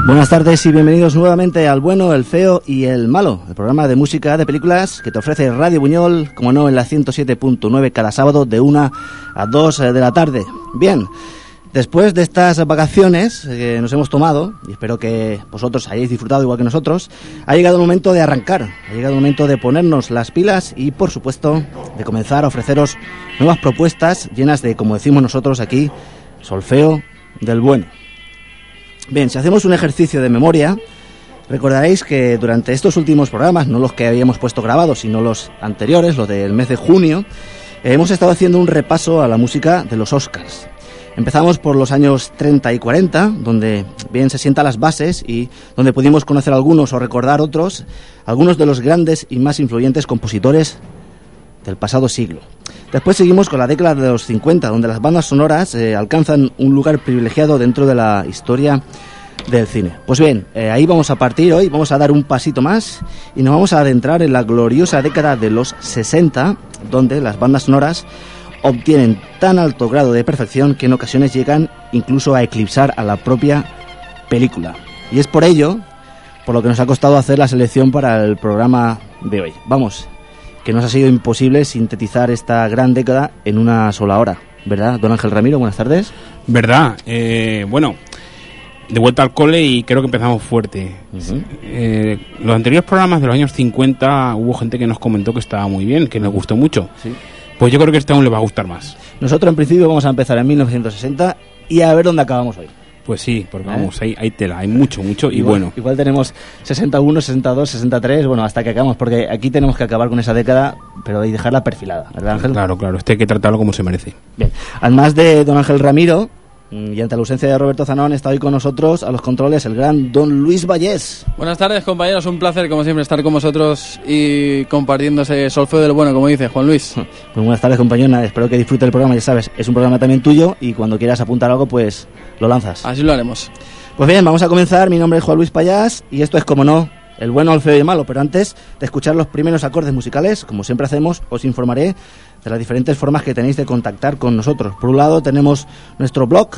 Buenas tardes y bienvenidos nuevamente al Bueno, el Feo y el Malo, el programa de música de películas que te ofrece Radio Buñol, como no, en la 107.9 cada sábado de 1 a 2 de la tarde. Bien, después de estas vacaciones que nos hemos tomado, y espero que vosotros hayáis disfrutado igual que nosotros, ha llegado el momento de arrancar, ha llegado el momento de ponernos las pilas y, por supuesto, de comenzar a ofreceros nuevas propuestas llenas de, como decimos nosotros aquí, solfeo del bueno. Bien, si hacemos un ejercicio de memoria, recordaréis que durante estos últimos programas, no los que habíamos puesto grabados, sino los anteriores, los del mes de junio, hemos estado haciendo un repaso a la música de los Oscars. Empezamos por los años 30 y 40, donde bien se sientan las bases y donde pudimos conocer algunos o recordar otros, algunos de los grandes y más influyentes compositores del pasado siglo. Después seguimos con la década de los 50, donde las bandas sonoras alcanzan un lugar privilegiado dentro de la historia del cine. Pues bien, ahí vamos a partir hoy, vamos a dar un pasito más y nos vamos a adentrar en la gloriosa década de los 60, donde las bandas sonoras obtienen tan alto grado de perfección que en ocasiones llegan incluso a eclipsar a la propia película. Y es por ello, por lo que nos ha costado hacer la selección para el programa de hoy. Vamos, que nos ha sido imposible sintetizar esta gran década en una sola hora, ¿verdad, don Ángel Ramiro? Buenas tardes. ¿Verdad? Bueno, de vuelta al cole y creo que empezamos fuerte. Uh-huh. Los anteriores programas de los años 50 hubo gente que nos comentó que estaba muy bien, que nos gustó mucho. Sí. Pues yo creo que este aún les va a gustar más. Nosotros en principio vamos a empezar en 1960 y a ver dónde acabamos hoy. Pues sí, porque vamos, hay tela, hay mucho y bueno. Igual tenemos 61, 62, 63, bueno, hasta que acabamos, porque aquí tenemos que acabar con esa década, pero y dejarla perfilada, ¿verdad, Ángel? Claro, este hay que tratarlo como se merece. Bien, además de don Ángel Ramiro, y ante la ausencia de Roberto Zanón, está hoy con nosotros a los controles el gran don Luis Vallés. Buenas tardes, compañeros, un placer como siempre estar con vosotros y compartiendo ese solfeo del bueno, como dice Juan Luis. Pues buenas tardes, compañero, nada, espero que disfrute el programa, ya sabes, es un programa también tuyo y cuando quieras apuntar algo, pues lo lanzas. Así lo haremos. Pues bien, vamos a comenzar, mi nombre es Juan Luis Payás y esto es, como no, el bueno, el feo y el malo, pero antes de escuchar los primeros acordes musicales, como siempre hacemos, os informaré de las diferentes formas que tenéis de contactar con nosotros. Por un lado tenemos nuestro blog,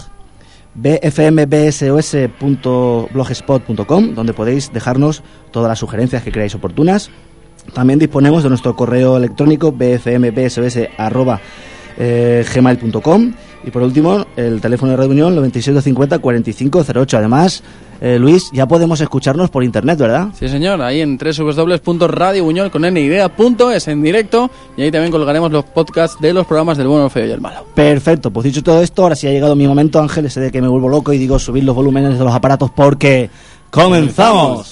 bfmbsos.blogspot.com, donde podéis dejarnos todas las sugerencias que creáis oportunas. También disponemos de nuestro correo electrónico bfmbsos@gmail.com y por último el teléfono de Radio Unión 9650 4508. Además, Luis, ya podemos escucharnos por internet, ¿verdad? Sí, señor, ahí en www.radiobuñol.es en directo, y ahí también colgaremos los podcasts de los programas del bueno, el feo y el malo. Perfecto, pues dicho todo esto, ahora sí ha llegado mi momento, Ángel, ese de que me vuelvo loco y digo subir los volúmenes de los aparatos porque ¡comenzamos!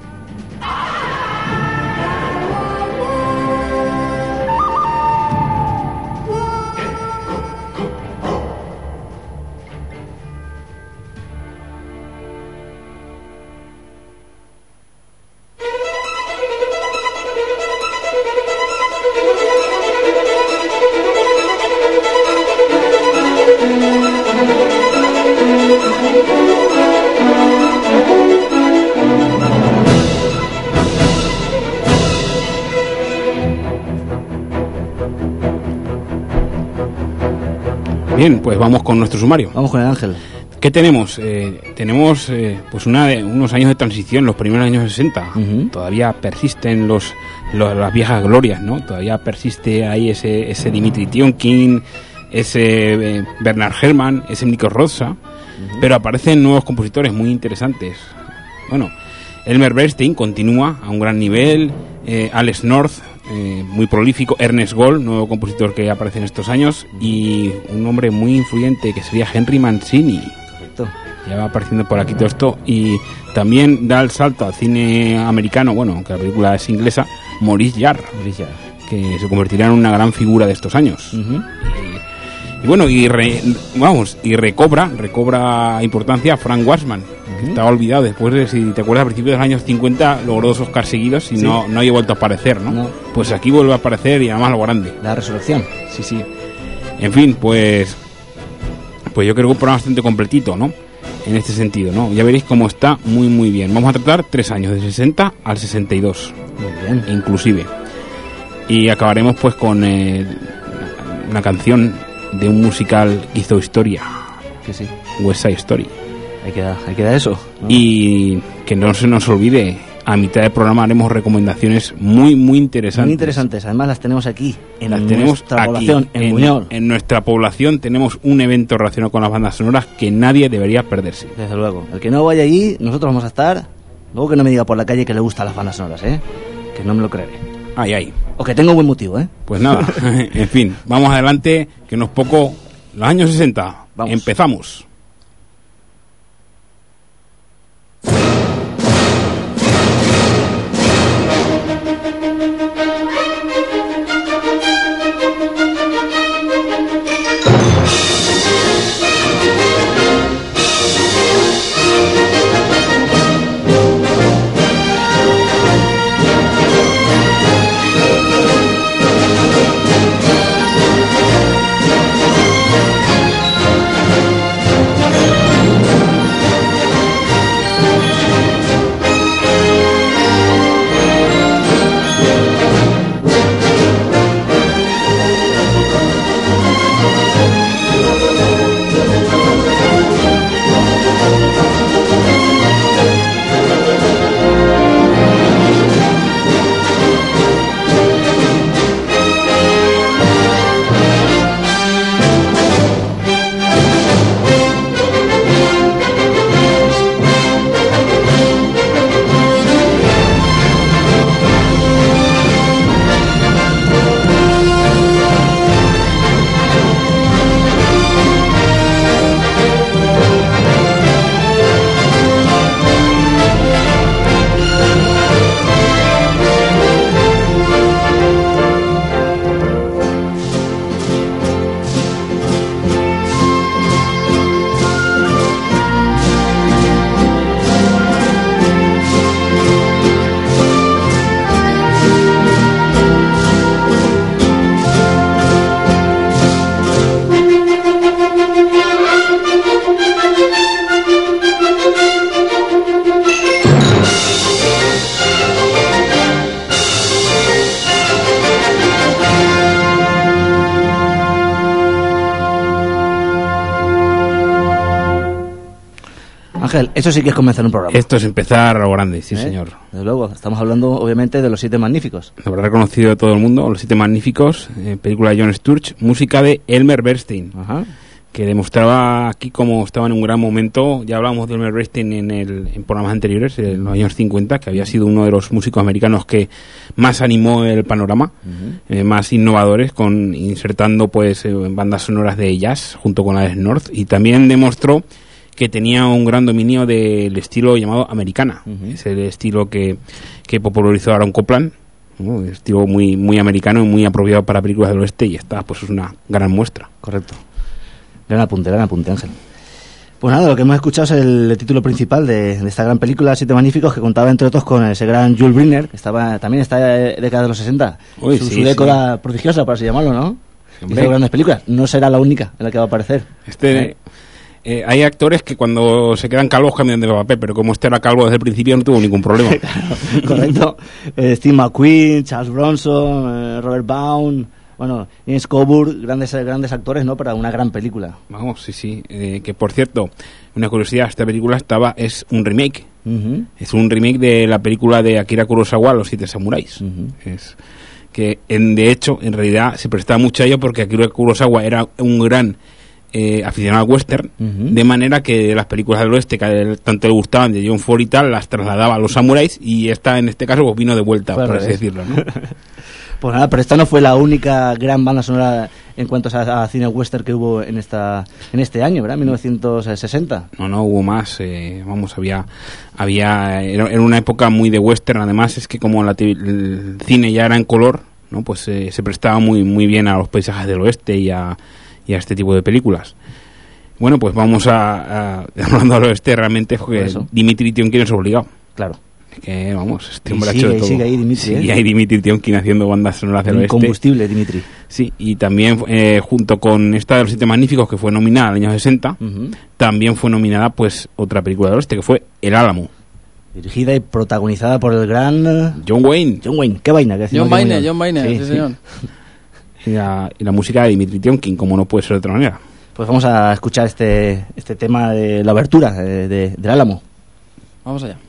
Bien, pues vamos con nuestro sumario. Vamos con el Ángel. ¿Qué tenemos? Tenemos pues unos años de transición, los primeros años 60. Uh-huh. Todavía persisten las viejas glorias, ¿no? Todavía persiste ahí ese Dimitri Tiomkin, ese Bernard Herrmann, ese Nico Rosa, uh-huh. Pero aparecen nuevos compositores muy interesantes. Bueno, Elmer Bernstein continúa a un gran nivel, Alex North, muy prolífico, Ernest Gold, nuevo compositor que aparece en estos años, y un hombre muy influyente que sería Henry Mancini. Correcto. Ya va apareciendo por aquí todo esto, y también da el salto al cine americano, bueno, aunque la película es inglesa, Maurice Jarre, que se convertirá en una gran figura de estos años. Uh-huh. Y bueno, recobra importancia Frank Waxman, que estaba olvidado después de, si te acuerdas, a principios de los años 50 logró 2 Oscars seguidos y sí. no había vuelto a aparecer, ¿no? No. Pues aquí vuelve a aparecer y además lo grande. La resurrección. Sí. En fin, pues yo creo que un programa bastante completito, ¿no? En este sentido, ¿no? Ya veréis cómo está muy bien. Vamos a tratar 3 años, de 60 al 62. Muy bien. Inclusive. Y acabaremos pues con una canción de un musical que hizo historia. Que sí. West Side Story. Ahí queda eso, ¿no? Y que no se nos olvide, a mitad del programa haremos recomendaciones muy interesantes. Muy interesantes, además las tenemos aquí, en nuestra población, en Buñol. En nuestra población tenemos un evento relacionado con las bandas sonoras que nadie debería perderse. Desde luego, el que no vaya allí, nosotros vamos a estar. Luego que no me diga por la calle que le gustan las bandas sonoras, que no me lo creeré. Ay. O que tengo un buen motivo, Pues nada, en fin, vamos adelante, que no es poco. Los años 60, vamos. Empezamos. Ángel, eso sí que es comenzar un programa. Esto es empezar a lo grande, sí señor. Desde luego, estamos hablando obviamente de Los Siete Magníficos. Lo habrá reconocido todo el mundo, Los Siete Magníficos, película de John Sturge, música de Elmer Bernstein. Ajá. Que demostraba aquí como estaba en un gran momento. Ya hablábamos de Elmer Bernstein en programas anteriores, en los años 50, que había sido uno de los músicos americanos que más animó el panorama, más innovadores, insertando pues bandas sonoras de jazz junto con la de North, y también demostró que tenía un gran dominio del estilo llamado americana. Es el estilo que popularizó Aaron Copland, ¿no? Un estilo muy americano y muy apropiado para películas del oeste, y esta pues es una gran muestra. Correcto. Gran apunte, Ángel. Pues nada, lo que hemos escuchado es el título principal de esta gran película, Siete Magníficos, que contaba entre otros con ese gran Jules Briner, que también está de década de los 60. Uy, su década prodigiosa, por así llamarlo, ¿no? Hombre. Hizo grandes películas. No será la única en la que va a aparecer. Hay actores que cuando se quedan calvos cambian de papel, pero como este era calvo desde el principio no tuvo ningún problema. Claro, correcto. Steve McQueen, Charles Bronson, Robert Vaughn, bueno, James Coburn, grandes actores, ¿no? Para una gran película. Vamos, sí. Que por cierto, una curiosidad, esta película es un remake. Es un remake de la película de Akira Kurosawa, Los Siete Samuráis. Es que de hecho, en realidad se prestaba mucho a ello porque Akira Kurosawa era un gran aficionado al western, de manera que las películas del oeste que tanto le gustaban, de John Ford y tal, las trasladaba a los samuráis, y esta en este caso pues vino de vuelta, por así decirlo, ¿no? Pues nada, pero esta no fue la única gran banda sonora en cuanto a cine western que hubo en este año, ¿verdad? 1960. No, hubo más. Era una época muy de western. Además es que como el cine ya era en color, ¿no? Pues se prestaba muy bien a los paisajes del oeste y a este tipo de películas. Bueno, pues vamos hablando del oeste realmente, porque Dimitri Tionkin es obligado. Claro. Que vamos, este hombre ha hecho de todo. Sigue ahí Dimitri, y hay Dimitri Tionkin haciendo bandas sonoras del oeste. Incombustible, Dimitri. Sí, y también junto con esta de Los Siete Magníficos, que fue nominada en el año 60, también fue nominada pues otra película del oeste, que fue El Álamo. Dirigida y protagonizada por el gran John Wayne, qué vaina. John Wayne, sí, señor. Y la música de Dimitri Tionkin, como no puede ser de otra manera. Pues vamos a escuchar este tema de la obertura del Álamo. Vamos allá.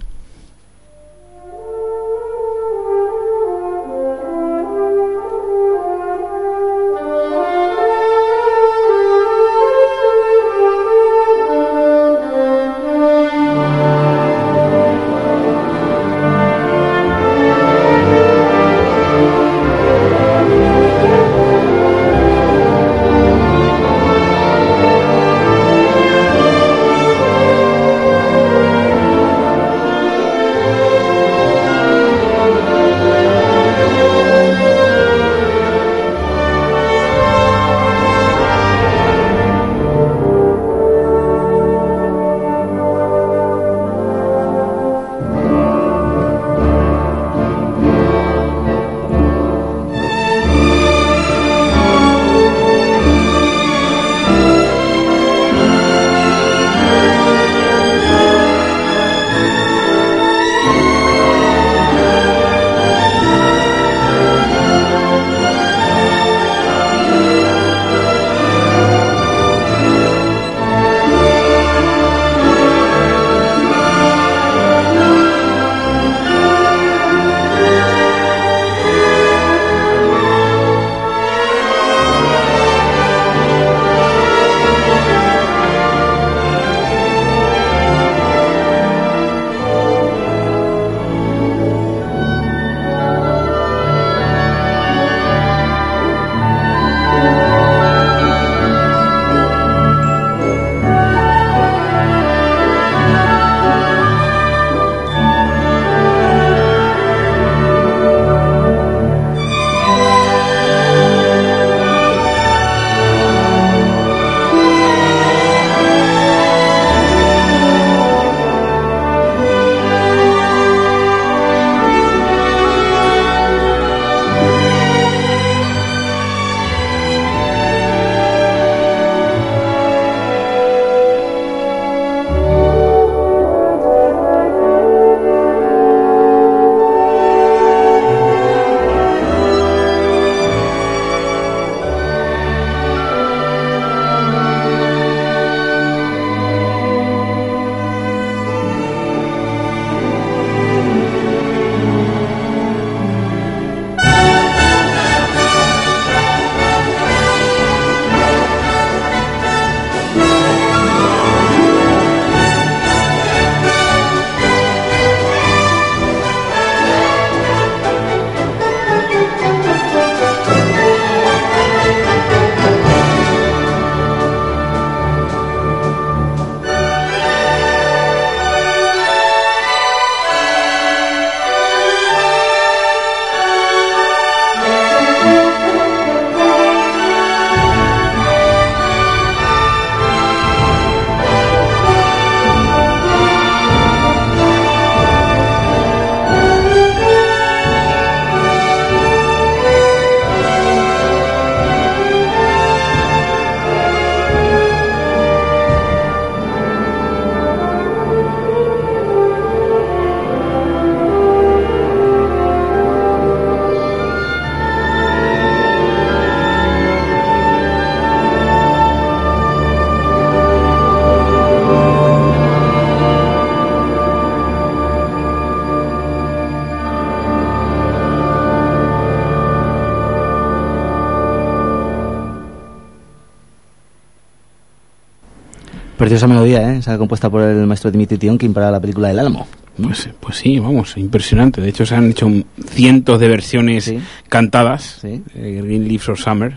Preciosa melodía, esa compuesta por el maestro Dimitri Tiomkin para la película El Álamo. Pues sí, vamos, impresionante. De hecho, se han hecho cientos de versiones cantadas. Sí. Green Leaves of Summer.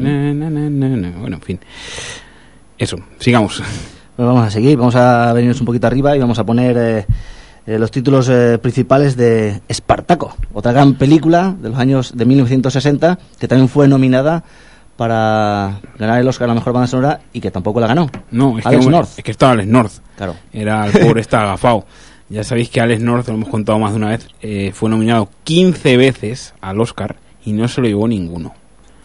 Bueno, en fin. Eso, sigamos. Pues vamos a seguir, vamos a venirnos un poquito arriba y vamos a poner los títulos principales de Espartaco, otra gran película de los años de 1960 que también fue nominada para ganar el Oscar a la mejor banda sonora y que tampoco la ganó. No, es Alex que, North. Es que estaba Alex North. Claro. Era el pobre, está agafado. Ya sabéis que Alex North, lo hemos contado más de una vez, fue nominado 15 veces al Oscar y no se lo llevó ninguno.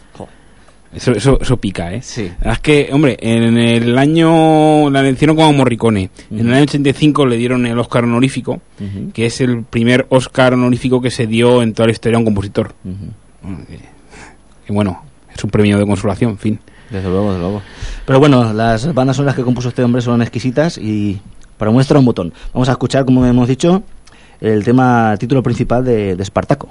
Eso pica, ¿eh? Sí. Es que, hombre, en el año la hicieron como Morricone. En el año 85 le dieron el Oscar honorífico, que es el primer Oscar honorífico que se dio en toda la historia a un compositor. Y bueno, es un premio de consolación, en fin. Desde luego, desde luego. Pero bueno, las bandas sonoras que compuso este hombre son exquisitas y para muestra un botón. Vamos a escuchar, como hemos dicho, el tema título principal de Espartaco.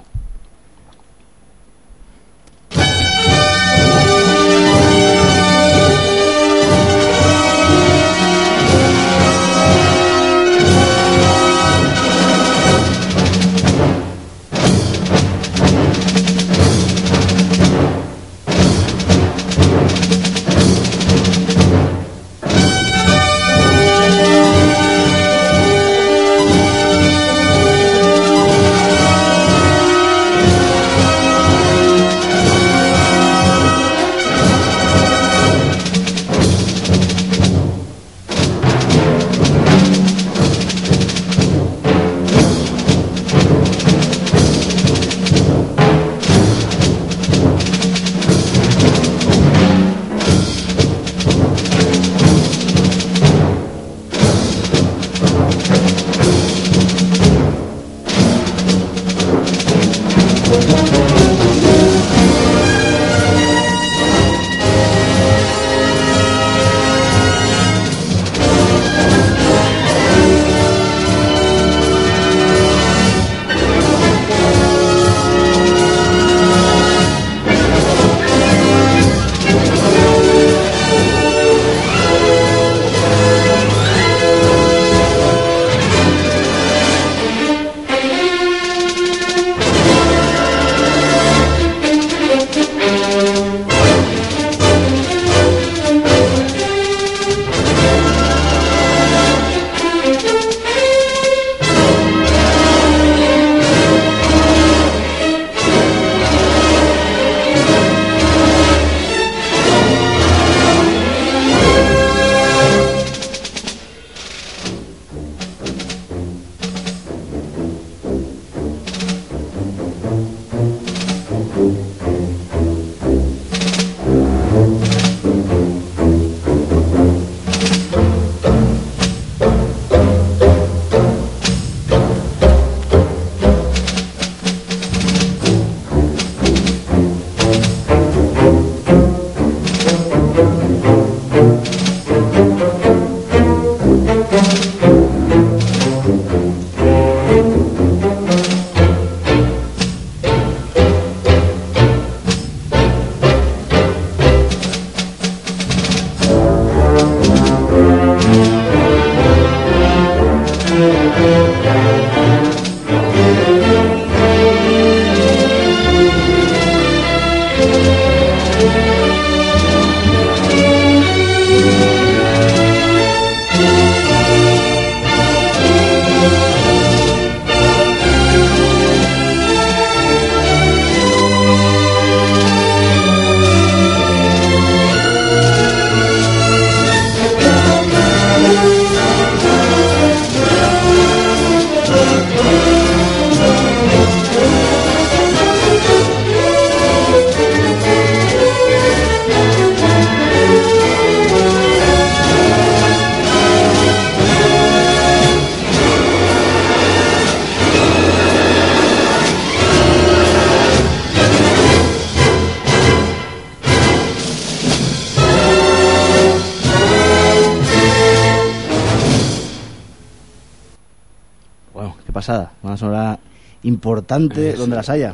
Pasada, una sonora importante donde las haya.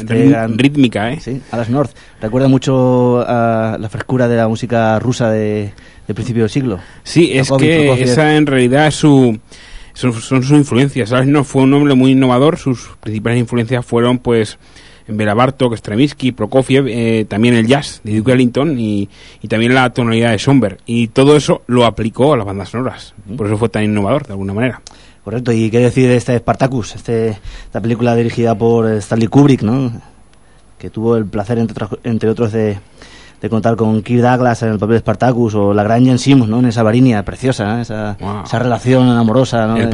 Rítmica, ¿eh? Sí, Alas North. Recuerda mucho a la frescura de la música rusa de principio del siglo. Sí, es que esa en realidad es son sus influencias. Alas North fue un hombre muy innovador. Sus principales influencias fueron, pues, Béla Bartók, Stravinsky, Prokofiev, también el jazz de Duke Ellington y también la tonalidad de Schoenberg. Y todo eso lo aplicó a las bandas sonoras. Por eso fue tan innovador, de alguna manera. Correcto, y qué decir de este Spartacus, esta película dirigida por Stanley Kubrick, ¿no? Que tuvo el placer, entre otros, de contar con Kirk Douglas en el papel de Spartacus, o la gran Jane Simmons, ¿no? En esa Varinia preciosa, ¿no? Esa relación amorosa, ¿no?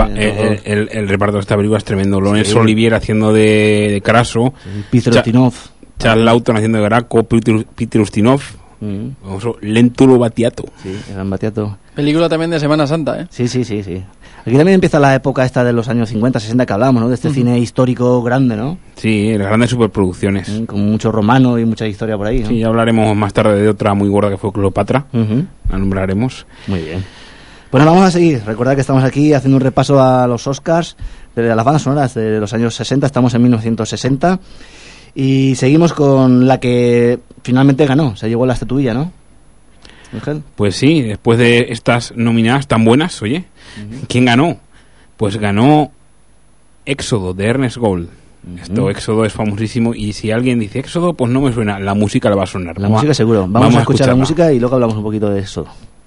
El reparto de esta película es tremendo. Laurence Olivier haciendo de Craso, Peter Ustinov, Charles Lawton haciendo de Graco, Peter Ustinov, Lentulo Battiato. Sí, gran Battiato. Película también de Semana Santa, ¿eh? Sí. Aquí también empieza la época esta de los años 50, 60 que hablamos, ¿no? De este cine histórico grande, ¿no? Sí, las grandes superproducciones. Con mucho romano y mucha historia por ahí, ¿no? Sí, ya hablaremos más tarde de otra muy gorda que fue Cleopatra. La nombraremos. Muy bien. Bueno, vamos a seguir. Recordad que estamos aquí haciendo un repaso a los Oscars, de las bandas sonoras de los años 60. Estamos en 1960. Y seguimos con la que finalmente ganó. Se llevó la estatuilla, ¿no? Ángel. Pues sí, después de estas nominadas tan buenas, oye, ¿quién ganó? Pues ganó Éxodo, de Ernest Gold. Éxodo es famosísimo, y si alguien dice Éxodo, pues no me suena, la música le va a sonar. La música seguro. Vamos a escuchar la música y luego hablamos un poquito de Éxodo.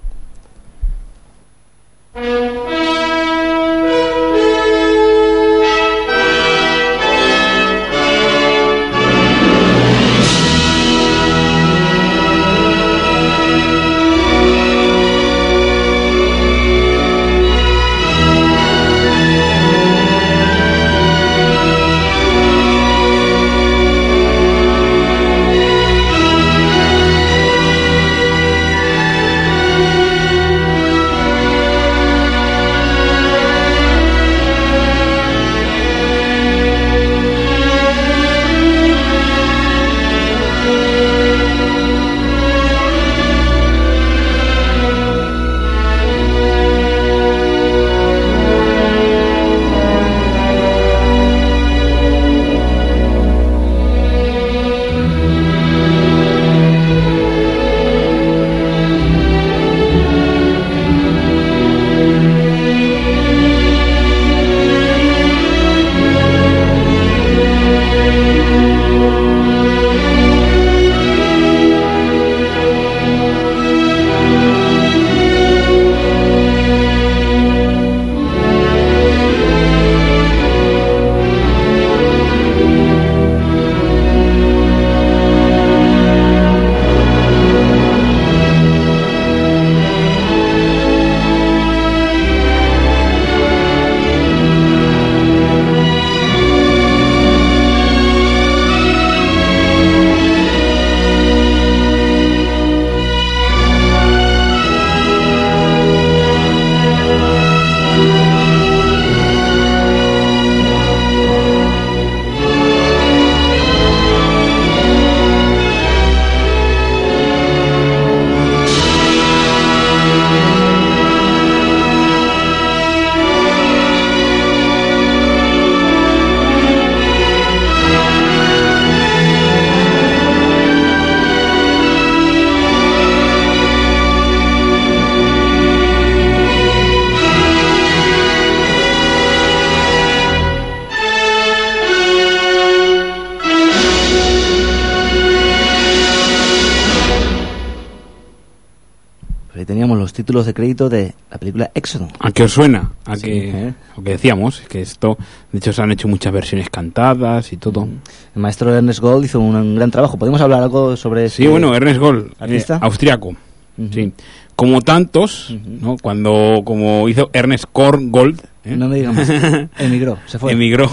Teníamos los títulos de crédito de la película Éxodo. ¿A qué os suena? A Sí, que lo que decíamos, que esto, de hecho, se han hecho muchas versiones cantadas y todo. El maestro Ernest Gold hizo un gran trabajo. ¿Podemos hablar algo sobre ese Sí, bueno, Ernest Gold, artista? austriaco. Sí. Como tantos, ¿no? Como hizo Ernest Gold, no me digas más. Emigró, se fue. Emigró.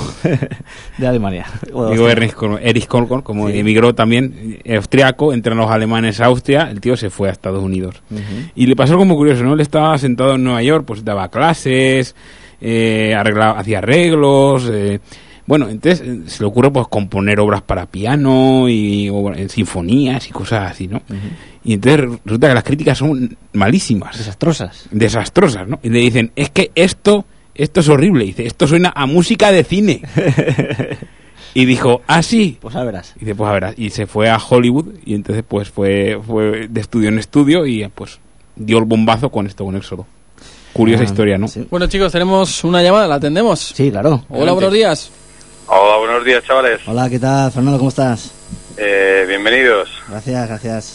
De Alemania. Digo Erich Korngold, como sí. Emigró también, austriaco, entre los alemanes a Austria, el tío se fue a Estados Unidos. Y le pasó como curioso, ¿no? Él estaba sentado en Nueva York, pues daba clases, hacía arreglos, bueno, entonces se le ocurre pues componer obras para piano y sinfonías y cosas así, ¿no? Y entonces resulta que las críticas son malísimas. Desastrosas, ¿no? Y le dicen, es que esto es horrible. Dice, esto suena a música de cine. Y dijo, ¿ah, sí? Pues a verás. Y dice, pues a verás. Y se fue a Hollywood y entonces pues fue de estudio en estudio y pues dio el bombazo con Éxodo. Curiosa historia, ¿no? Sí. Bueno, chicos, tenemos una llamada, ¿la atendemos? Sí, claro. Hola, buenos días. Hola, buenos días, chavales. Hola, ¿qué tal, Fernando? ¿Cómo estás? Bienvenidos. Gracias.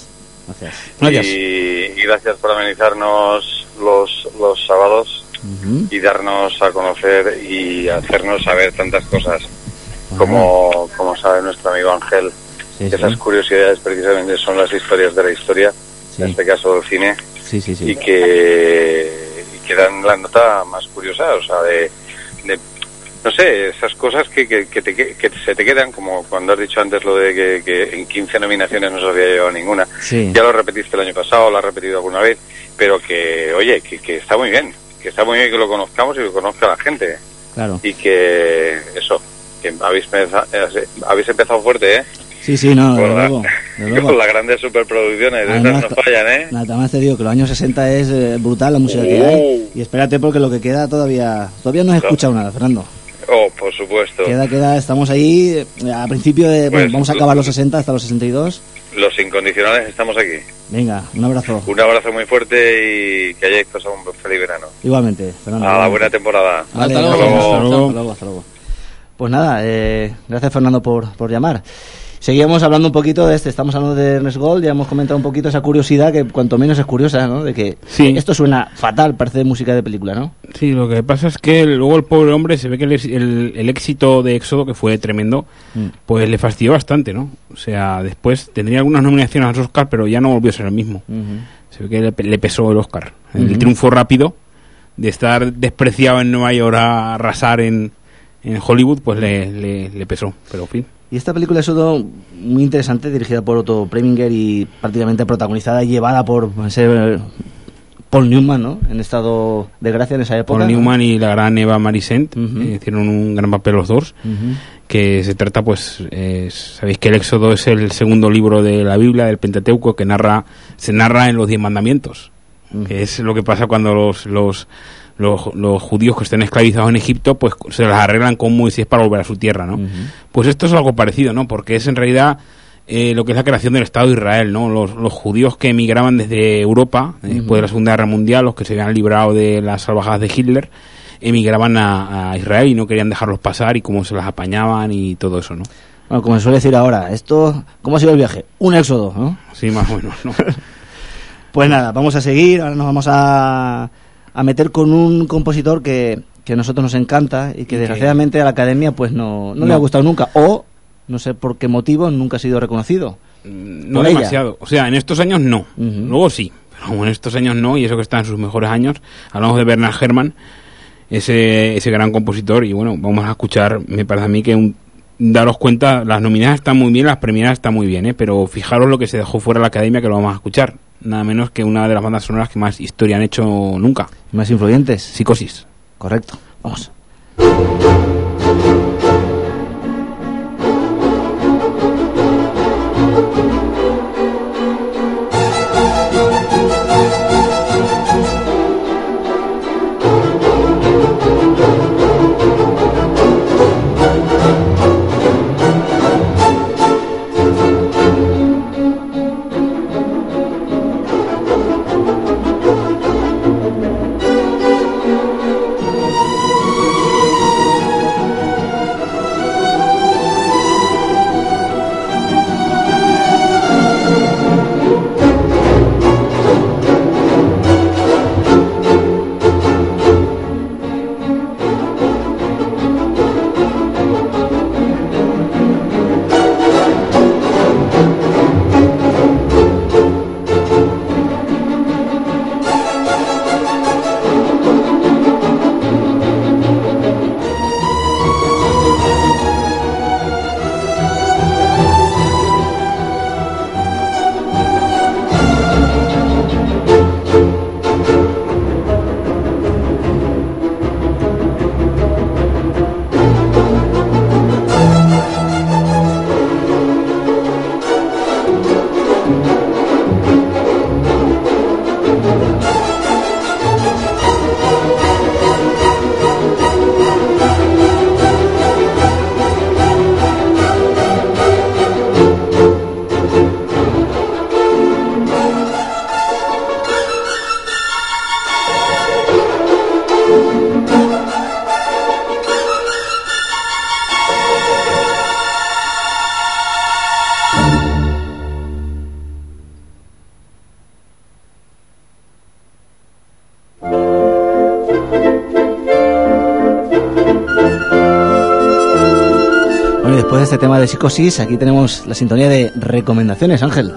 Y gracias por amenizarnos los sábados y darnos a conocer y hacernos saber tantas cosas como sabe nuestro amigo Ángel. Esas curiosidades precisamente son las historias de la historia, en este caso del cine, y que dan la nota más curiosa, o sea, de no sé, esas cosas que se te quedan, como cuando has dicho antes lo de que en 15 nominaciones no se había llevado ninguna. Sí. Ya lo repetiste el año pasado, lo has repetido alguna vez, pero que, oye, que está muy bien, está muy bien que lo conozcamos y que lo conozca la gente. Claro. Y que habéis empezado fuerte, ¿eh? Sí, no, de luego. Con las grandes superproducciones, Además, esas no fallan, ¿eh? Nada más te digo que los años 60 es brutal la música que hay. Y espérate porque lo que queda todavía no has escuchado nada, Fernando. Oh, por supuesto. Queda, estamos ahí a principio de... Pues, bueno, vamos a acabar los 60 hasta los 62. Los incondicionales estamos aquí. Venga, un abrazo. Un abrazo muy fuerte y que hayáis pasado un feliz verano. Igualmente, Fernando. A la buena temporada. Vale, hasta luego. Pues nada, gracias Fernando por llamar. Seguíamos hablando un poquito de estamos hablando de Ernest Gold, ya hemos comentado un poquito esa curiosidad que cuanto menos es curiosa, ¿no? De que esto suena fatal, parece música de película, ¿no? Sí, lo que pasa es que luego el pobre hombre se ve que el éxito de Éxodo, que fue tremendo, pues le fastidió bastante, ¿no? O sea, después tendría algunas nominaciones a los Oscar, pero ya no volvió a ser el mismo. Se ve que le pesó el Oscar. El triunfo rápido de estar despreciado en Nueva York a arrasar en Hollywood, pues le pesó, pero en fin. Y esta película es todo muy interesante, dirigida por Otto Preminger y prácticamente protagonizada y llevada por Paul Newman, ¿no? En estado de gracia en esa época. Paul Newman y la gran Eva Marisent hicieron un gran papel los dos, que se trata, pues, sabéis que el Éxodo es el segundo libro de la Biblia, del Pentateuco, que se narra en los 10 mandamientos, que es lo que pasa cuando los judíos que estén esclavizados en Egipto, pues se las arreglan con Moisés para volver a su tierra, ¿no? Pues esto es algo parecido, ¿no? Porque es en realidad lo que es la creación del Estado de Israel, ¿no? Los judíos que emigraban desde Europa después de la Segunda Guerra Mundial, los que se habían librado de las salvajadas de Hitler, emigraban a Israel y no querían dejarlos pasar y cómo se las apañaban y todo eso, ¿no? Bueno, como se suele decir ahora, ¿cómo ha sido el viaje? Un éxodo, ¿no? Sí, más o menos, ¿no? Pues nada, vamos a seguir, ahora nos vamos a meter con un compositor que a nosotros nos encanta y que desgraciadamente a la academia pues no le ha gustado nunca, o no sé por qué motivo nunca ha sido reconocido. No demasiado, o sea, en estos años no, luego sí, pero en estos años no, y eso que está en sus mejores años. Hablamos de Bernard Herrmann, ese gran compositor, y bueno, vamos a escuchar, me parece a mí que daros cuenta, las nominadas están muy bien, las premiadas están muy bien, pero fijaros lo que se dejó fuera de la academia, que lo vamos a escuchar. Nada menos que una de las bandas sonoras que más historia han hecho nunca. ¿Más influyentes? Psicosis. Correcto. Vamos. Después de este tema de Psicosis, aquí tenemos la sintonía de recomendaciones, Ángel.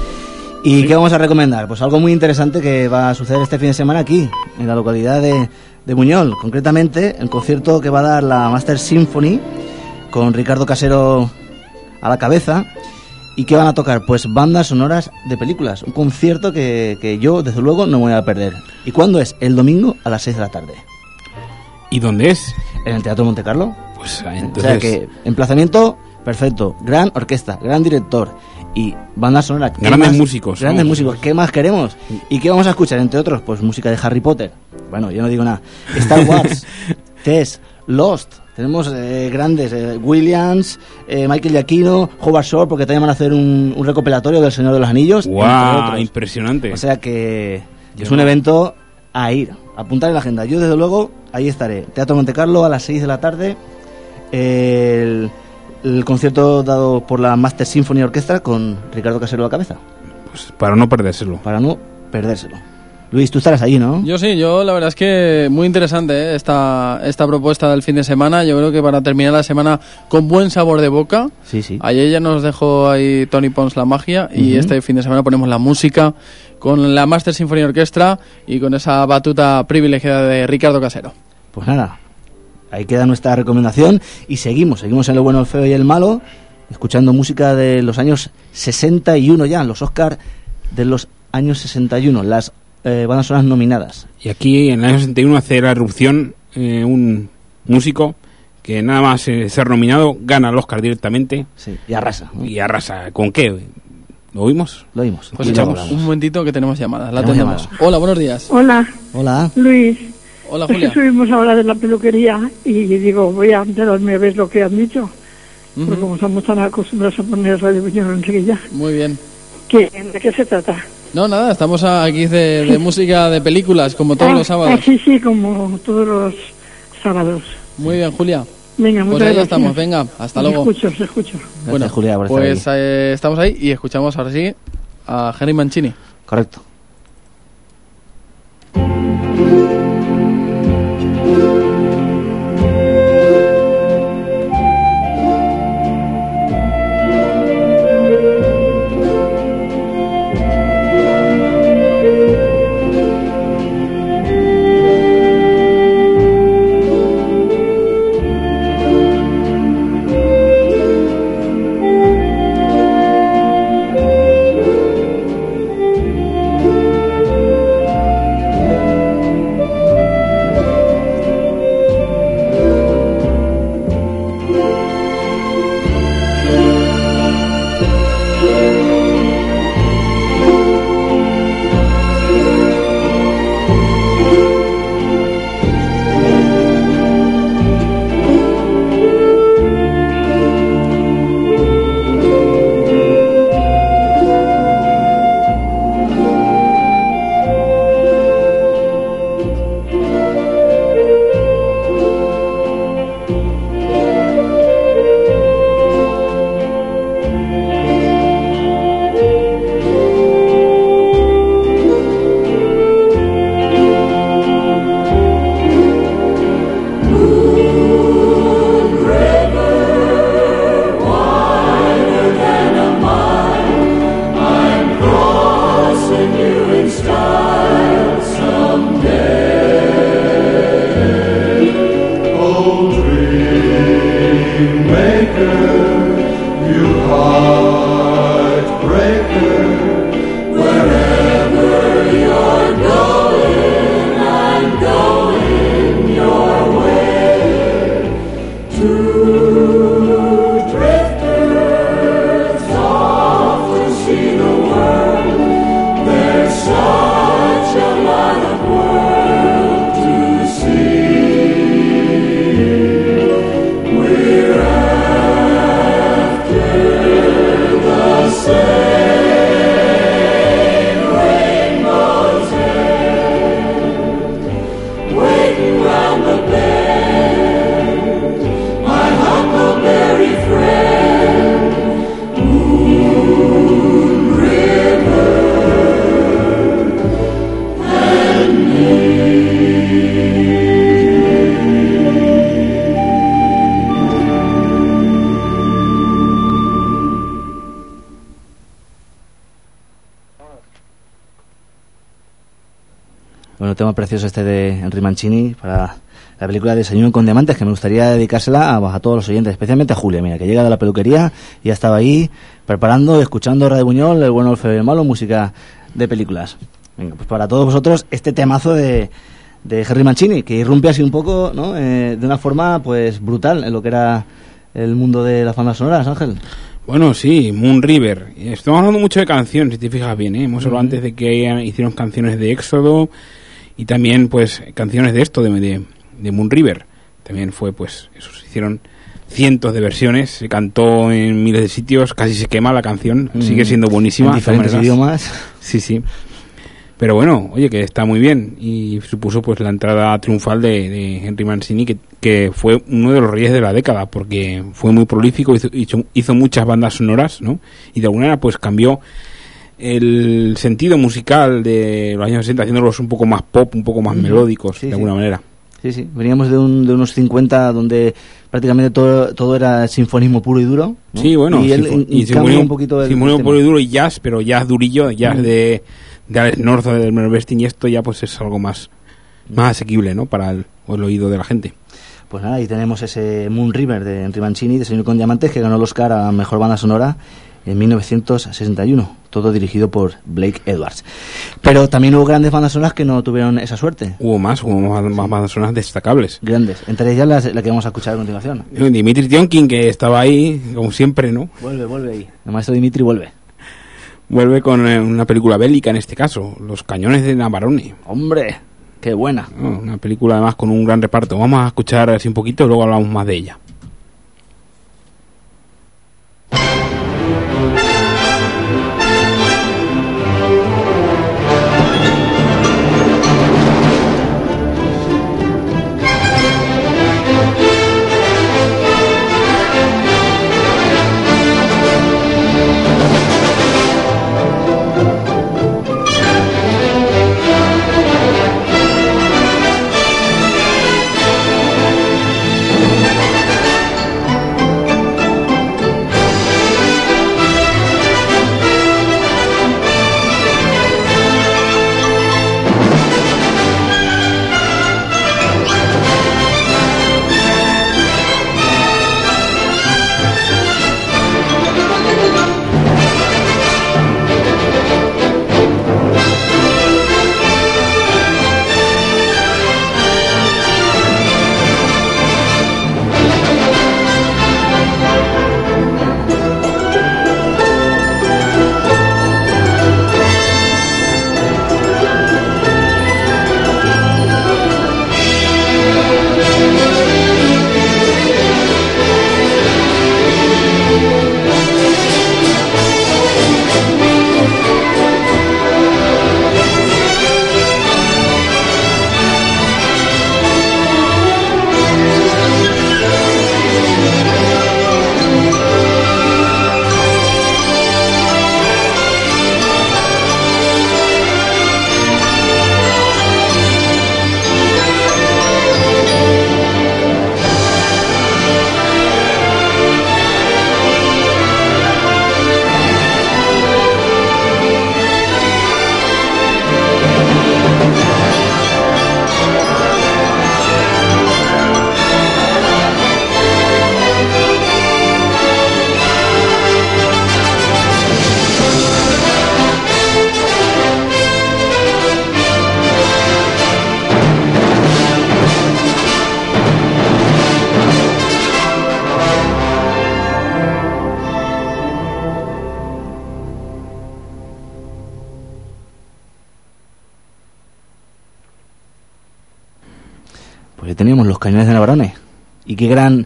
¿Y qué vamos a recomendar? Pues algo muy interesante que va a suceder este fin de semana aquí, en la localidad de Buñol. Concretamente, el concierto que va a dar la Master Symphony, con Ricardo Casero a la cabeza. ¿Y qué van a tocar? Pues bandas sonoras de películas. Un concierto que yo, desde luego, no me voy a perder. ¿Y cuándo es? El domingo a las 6 de la tarde. ¿Y dónde es? ¿En el Teatro Monte Carlo? Pues entonces... O sea que, emplazamiento perfecto. Gran orquesta, gran director y banda sonora. Grandes músicos. Grandes músicos. ¿Qué más queremos? ¿Y qué vamos a escuchar? Entre otros, pues música de Harry Potter. Bueno, yo no digo nada. Star Wars, Tess, Lost. Tenemos grandes, Williams, Michael Giacchino, Howard Shore, porque también van a hacer un recopilatorio del Señor de los Anillos. ¡Guau! Impresionante. O sea que es un evento a ir, a apuntar en la agenda. Yo, desde luego, ahí estaré. Teatro Monte Carlo a las 6 de la tarde. El concierto dado por la Master Symphony Orchestra con Ricardo Casero a la cabeza. Pues para no perdérselo. Para no perdérselo. Luis, tú estarás allí, ¿no? Yo sí, la verdad es que muy interesante esta propuesta del fin de semana. Yo creo que para terminar la semana con buen sabor de boca. Sí, sí. Ayer ya nos dejó ahí Tony Pons la magia y este fin de semana ponemos la música con la Master Symphony Orchestra y con esa batuta privilegiada de Ricardo Casero. Pues nada, ahí queda nuestra recomendación y seguimos en lo bueno, el feo y el malo, escuchando música de los años 61 ya, los Oscar de los años 61, las bandas sonoras nominadas. Y aquí en el año 61 hace la erupción un músico que nada más ser nominado gana el Oscar directamente. Sí, y arrasa, ¿no? Y arrasa. ¿Con qué? ¿Lo oímos? Lo oímos. Pues echamos un momentito que tenemos llamadas. La tenemos. atendemos. Hola, buenos días. Hola. Hola. Luis. Hola, Julia. Julia. Subimos ahora de la peluquería y digo, voy a enterarme a ver lo que han dicho. Porque como estamos tan acostumbrados a poner Radio Buñol enseguida. Muy bien. ¿De qué se trata? No, nada, estamos aquí de música de películas, como todos los sábados. Sí, como todos los sábados. Muy bien, Julia. Venga, muchas gracias. Ya estamos, venga, hasta luego. Se escucho. Gracias, Bueno, Julia, por pues estar ahí. estamos ahí y escuchamos ahora sí a Henry Mancini. Correcto. Bueno, tema precioso este de Henry Mancini para la película Desayuno con Diamantes, que me gustaría dedicársela a todos los oyentes, especialmente a Julia, mira, que llega de la peluquería y ya estaba ahí preparando, escuchando Radio Buñol, El bueno, el feo y el malo, música de películas. Venga, pues para todos vosotros este temazo de Henry Mancini, que irrumpe así un poco, ¿no? De una forma pues brutal en lo que era el mundo de las bandas sonoras, Ángel. Bueno, sí, Moon River. Estamos hablando mucho de canciones, si te fijas bien, ¿eh? Hemos hablado antes de que hicieron canciones de Éxodo y también, pues, canciones de esto, de Moon River. También fue, pues, eso, se hicieron cientos de versiones, se cantó en miles de sitios, casi se quema la canción, sigue siendo buenísima. En diferentes idiomas. Sí, sí. Pero bueno, oye, que está muy bien y supuso pues la entrada triunfal de Henry Mancini, que fue uno de los reyes de la década, porque fue muy prolífico, hizo muchas bandas sonoras, ¿no? Y de alguna manera pues cambió el sentido musical de los años 60, haciéndolos un poco más pop, un poco más melódicos, sí, de alguna manera. Sí, sí, veníamos de unos 50 donde prácticamente todo era sinfonismo puro y duro, ¿no? Sí, bueno, y él cambia un poquito sinfonismo puro y duro y jazz, pero jazz durillo, jazz de Alex North o del Melvestin, y esto ya pues es algo más asequible, ¿no? Para el oído de la gente. Pues nada, ahí tenemos ese Moon River de Henry Mancini, Desayuno con Diamantes, que ganó el Oscar a Mejor Banda Sonora en 1961, todo dirigido por Blake Edwards. Pero también hubo grandes bandas sonoras que no tuvieron esa suerte. Hubo más bandas sonoras destacables. Grandes, entre ellas la que vamos a escuchar a continuación. Dimitri Tiomkin, que estaba ahí, como siempre, ¿no? Vuelve ahí, el maestro Dimitri vuelve. Vuelve con una película bélica en este caso, Los cañones de Navarone. ¡Hombre! ¡Qué buena! Una película además con un gran reparto. Vamos a escuchar así un poquito y luego hablamos más de ella. Pues teníamos Los cañones de Navarone. Y qué gran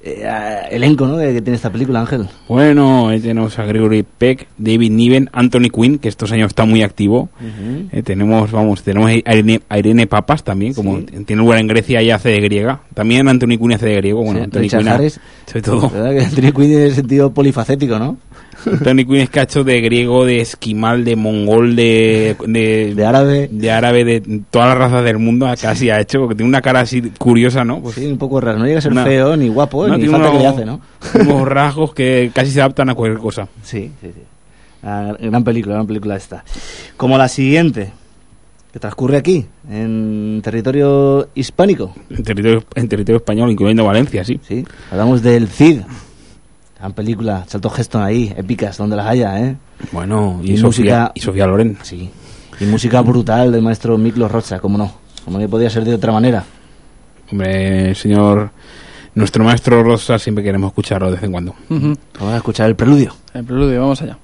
elenco, ¿no?, que tiene esta película, Ángel. Bueno, tenemos a Gregory Peck, David Niven, Anthony Quinn, que estos años está muy activo. Tenemos a Irene Papas también, como tiene lugar en Grecia, y hace de griega. También Anthony Quinn hace de griego. Bueno, Anthony Quinn sobre todo. ¿Verdad que Anthony Quinn tiene el sentido polifacético, no? Anthony Quinn es que ha hecho de griego, de esquimal, de mongol, de árabe. De árabe, de todas las razas del mundo casi ha hecho, porque tiene una cara así curiosa, ¿no? Pues sí, un poco raro. No llega a ser feo, ni guapo, ni falta que le hace, ¿no? Unos rasgos que casi se adaptan a cualquier cosa. Sí. Gran película esta. Como la siguiente. que transcurre aquí, en territorio hispánico. En territorio español, incluyendo Valencia, sí. Sí, hablamos del Cid. Gran película, Charlton Heston ahí, épicas, donde las haya, ¿eh? Bueno, Y Sofía Loren. Sí, y música brutal del maestro Miklos Rocha, como no, como no podía ser de otra manera. Hombre, señor, nuestro maestro Rosa siempre queremos escucharlo de vez en cuando. Uh-huh. Vamos a escuchar el preludio. El preludio, vamos allá.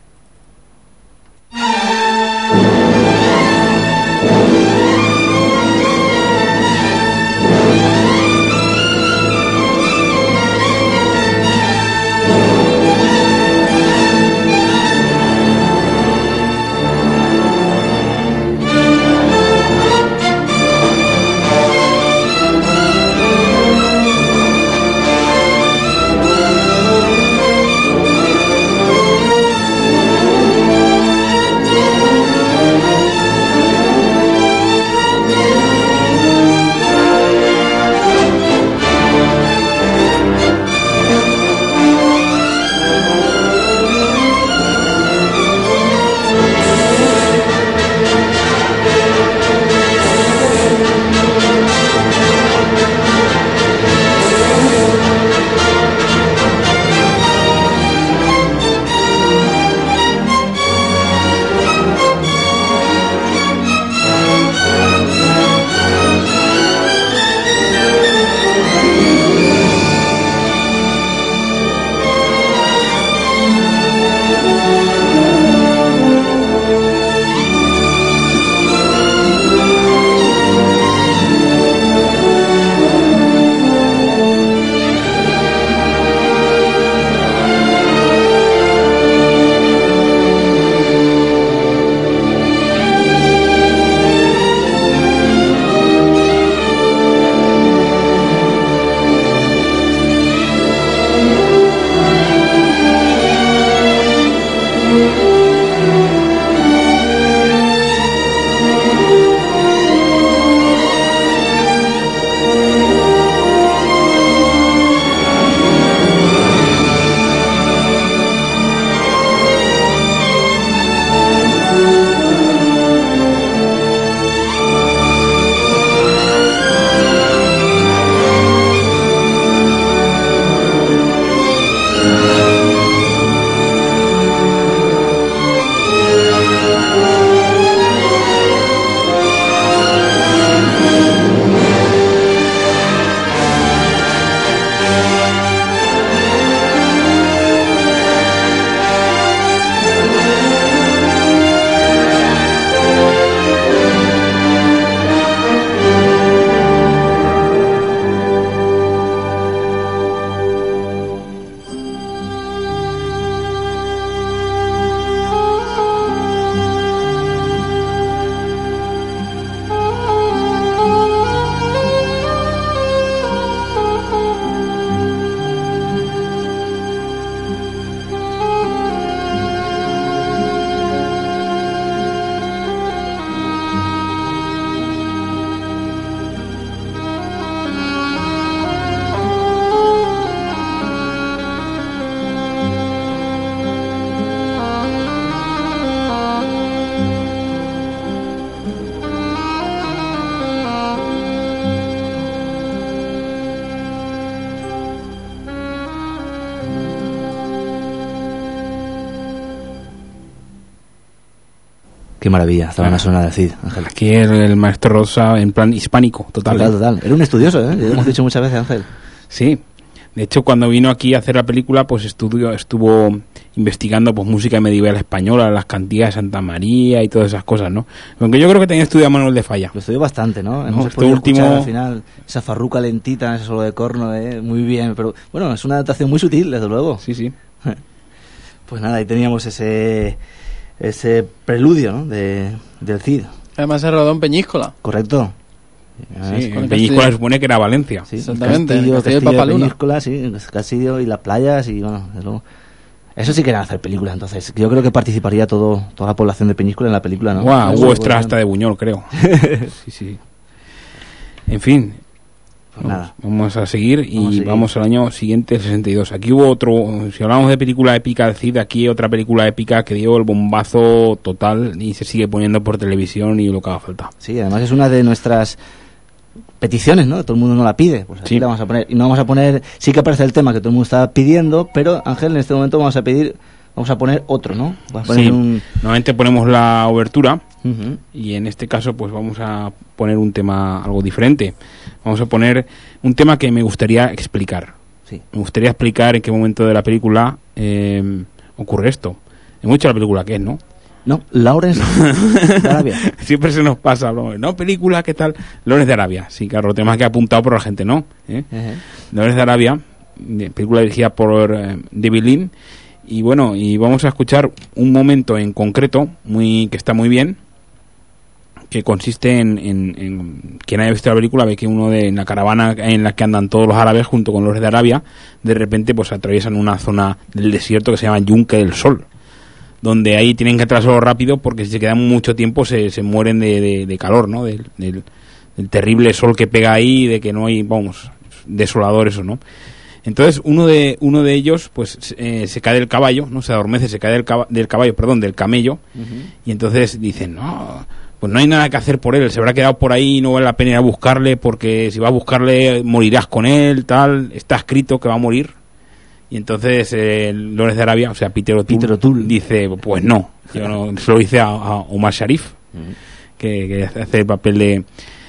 Qué maravilla, esta banda sonora de Cid, Ángel. Aquí el maestro Rosa en plan hispánico, total. Total. Era un estudioso, ¿eh? Lo hemos dicho muchas veces, Ángel. Sí. De hecho, cuando vino aquí a hacer la película, pues estuvo investigando pues música medieval española, las cantigas de Santa María y todas esas cosas, ¿no? Aunque yo creo que tenía estudiado Manuel de Falla. Lo estudió bastante, ¿no? Hemos este podido último escuchar al final esa farruca lentita, ese solo de corno, muy bien. Pero bueno, es una adaptación muy sutil, desde luego. Sí, sí. Pues nada, ahí teníamos ese preludio, ¿no? Del Cid. Además se rodó en Peñíscola. Correcto. Sí, en Peñíscola se supone que era Valencia. Sí, exactamente. Castillo de Papaluna. Peñíscola, sí, Castillo y las playas y bueno, desde luego. Eso sí que era hacer películas, entonces. Yo creo que participaría toda la población de Peñíscola en la película, ¿no? Guau, hubo extras hasta de Buñol, creo. Sí. En fin. Pues nada. Vamos a seguir y vamos al año siguiente, el 62. Aquí hubo otro, si hablamos de película épica, decir, aquí otra película épica que dio el bombazo total y se sigue poniendo por televisión y lo que haga falta. Sí, además es una de nuestras peticiones, ¿no? Todo el mundo no la pide, pues aquí la vamos a poner. Y no vamos a poner, sí que aparece el tema que todo el mundo está pidiendo, pero Ángel, en este momento vamos a poner otro, ¿no? Vamos a poner normalmente ponemos la obertura y en este caso pues vamos a poner un tema algo diferente. Vamos a poner un tema que me gustaría explicar. Sí. Me gustaría explicar en qué momento de la película ocurre esto. Hay mucho la película que es, ¿no? No, Lawrence de Arabia. Siempre se nos pasa, ¿no? Película, ¿qué tal? Lawrence de Arabia. Sí, claro, temas que ha apuntado por la gente, ¿no? Lawrence de Arabia, película dirigida por David Lean. Y bueno, y vamos a escuchar un momento en concreto que está muy bien, que consiste en quien haya visto la película ve que en la caravana en la que andan todos los árabes junto con los de Arabia, de repente pues atraviesan una zona del desierto que se llama Yunque del Sol, donde ahí tienen que atrasarlo rápido porque si se quedan mucho tiempo se mueren de calor, ¿no? Del terrible sol que pega ahí, de que no hay, vamos, desolador eso, ¿no? Entonces uno de ellos pues se cae del caballo, no se adormece, se cae del camello, y entonces dicen, no, pues no hay nada que hacer por él, se habrá quedado por ahí y no vale la pena ir a buscarle porque si vas a buscarle morirás con él, tal, está escrito que va a morir. Y entonces Lawrence de Arabia, o sea, Peter O'Toole dice, pues no, yo no, se lo dice a Omar Sharif, que hace el papel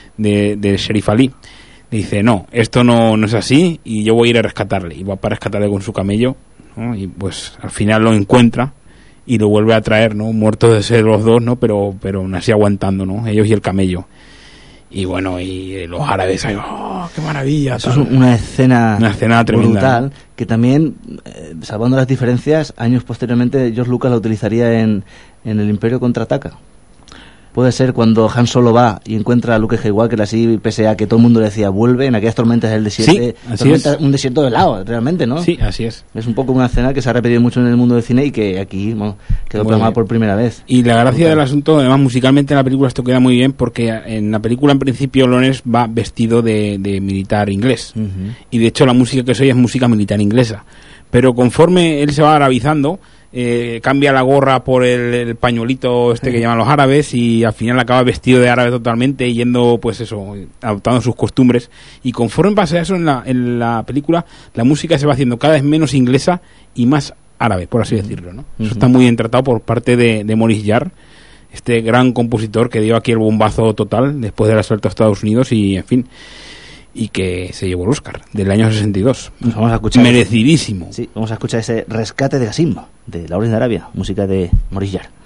de Sheriff Ali. Dice, no, esto no es así y yo voy a ir a rescatarle. Y va para rescatarle con su camello, ¿no? Y pues al final lo encuentra y lo vuelve a traer, ¿no? Muertos de ser los dos, ¿no? Pero aún así aguantando, ¿no? Ellos y el camello. Y bueno, y los árabes, ¡oh, qué maravilla! Eso es una escena tremenda, brutal, ¿no? Que también, salvando las diferencias, años posteriormente George Lucas la utilizaría en El Imperio Contraataca. Puede ser cuando Han Solo va y encuentra a Luke Skywalker así, pese a que todo el mundo le decía vuelve, en aquellas tormentas del desierto, un desierto de helado, realmente, ¿no? Sí, así es. Es un poco una escena que se ha repetido mucho en el mundo del cine y que aquí quedó plasmada por primera vez. Y la gracia del asunto, además musicalmente en la película esto queda muy bien porque en la película en principio Lawrence va vestido de militar inglés. Y de hecho la música que se oye es música militar inglesa. Pero conforme él se va arabizando, cambia la gorra por el pañuelito que llaman los árabes y al final acaba vestido de árabe totalmente, yendo pues eso, adoptando sus costumbres, y conforme pasa eso en la película, la música se va haciendo cada vez menos inglesa y más árabe, por así decirlo, ¿no? Eso está muy bien tratado por parte de Maurice Jarre, este gran compositor que dio aquí el bombazo total después del asalto a Estados Unidos y en fin, y que se llevó el Oscar del año 62. Pues vamos a escuchar merecidísimo. Sí, vamos a escuchar ese Rescate de Gasim de Lawrence de Arabia, música de Maurice Jarre.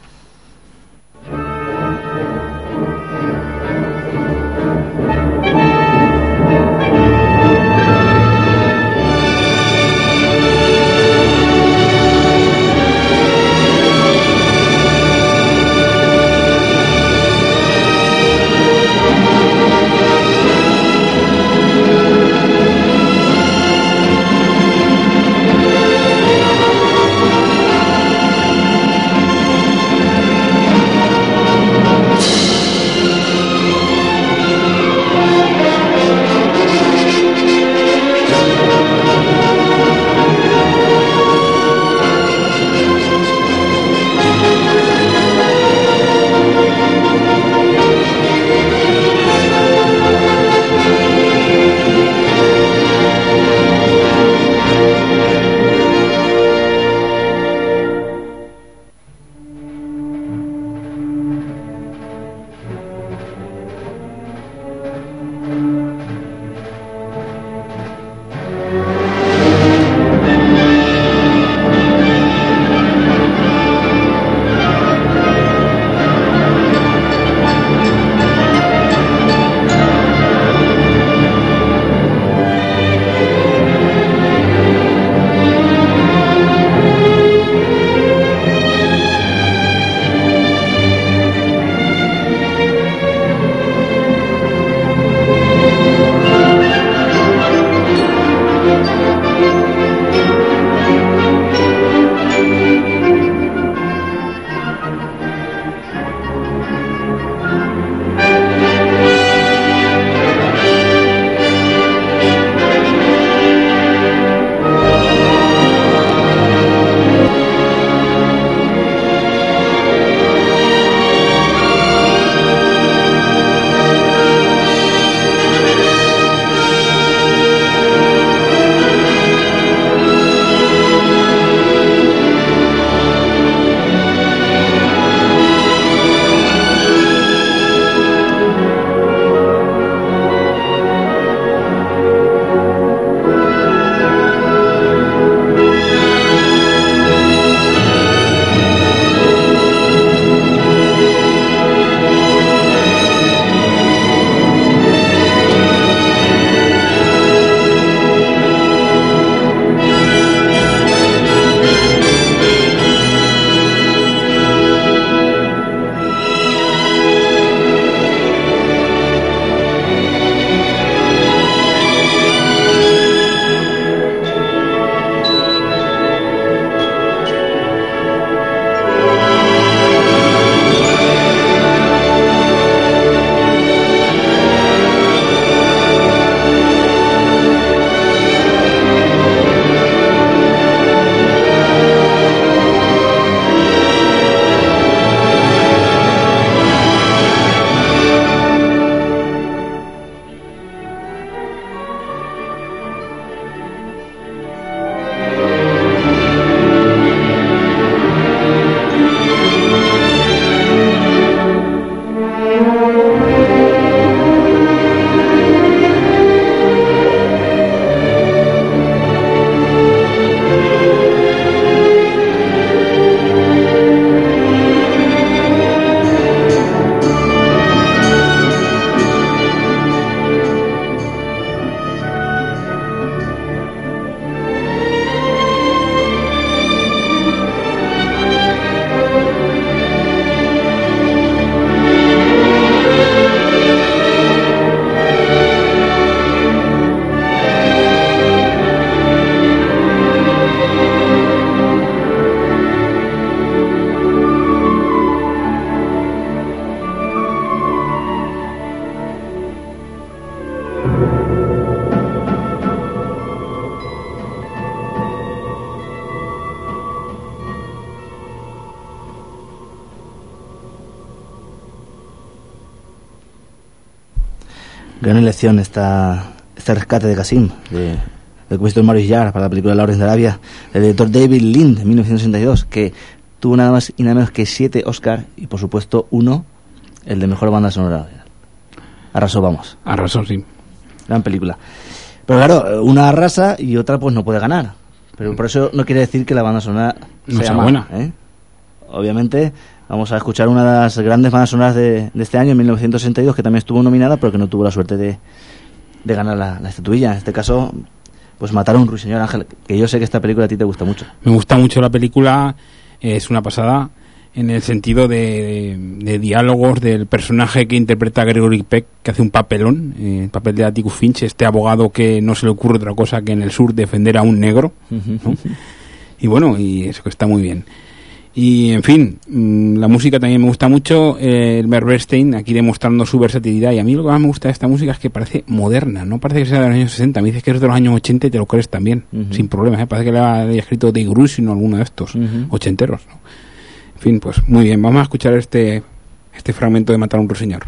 Gran elección este rescate de Kasim, del compositor Maurice Jarre para la película Lawrence de Arabia, el director David Lean de 1962, que tuvo nada más y nada menos que 7 Oscars y por supuesto uno, el de mejor banda sonora. Arrasó, vamos. Arrasó, sí. Gran película. Pero claro, una arrasa y otra pues no puede ganar. Pero por eso no quiere decir que la banda sonora no sea mala, buena. Obviamente vamos a escuchar una de las grandes bandas sonoras de este año, en 1962, que también estuvo nominada, pero que no tuvo la suerte de ganar la estatuilla. En este caso, pues Matar a un ruiseñor, Ángel, que yo sé que esta película a ti te gusta mucho. Me gusta mucho la película, es una pasada en el sentido de diálogos del personaje que interpreta Gregory Peck, que hace un papelón, el papel de Atticus Finch, este abogado que no se le ocurre otra cosa que en el sur defender a un negro, ¿no? Y bueno, y eso que está muy bien. Y en fin, la música también me gusta mucho, Elmer Bernstein aquí demostrando su versatilidad, y a mí lo que más me gusta de esta música es que parece moderna, no parece que sea de los años 60, me dices que es de los años 80 y te lo crees también, sin problemas, parece que le haya escrito Dave Grusin o alguno de estos ochenteros, ¿no? En fin, pues muy bien, vamos a escuchar este fragmento de Matar a un ruiseñor.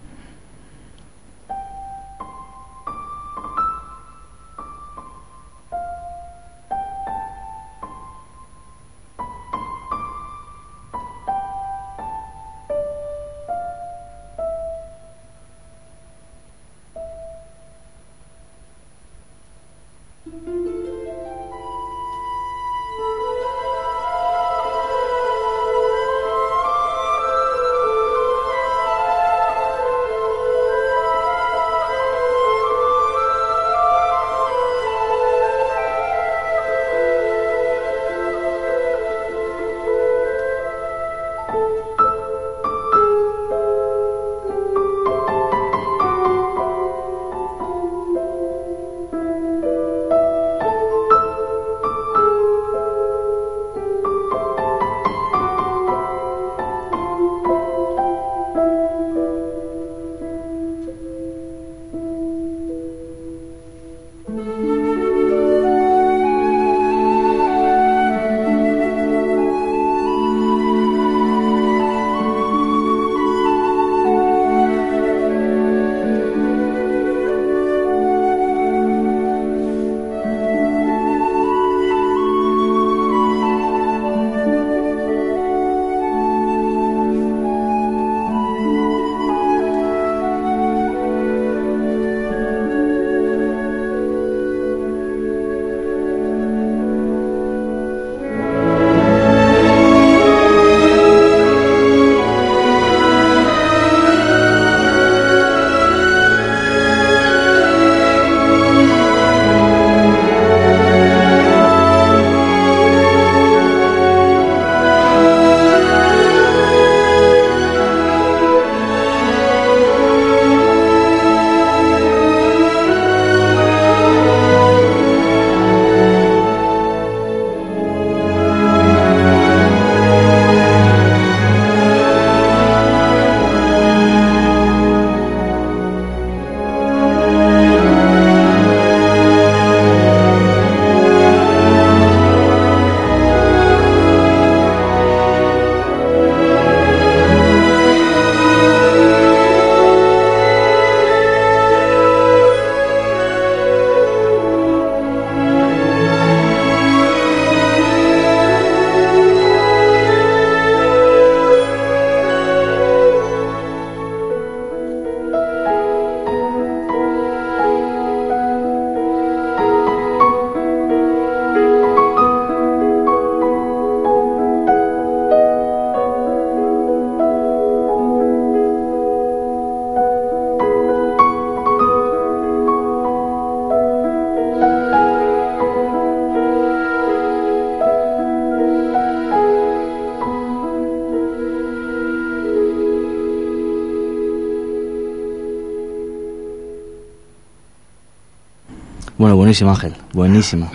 Bueno, buenísimo, Ángel, buenísimo.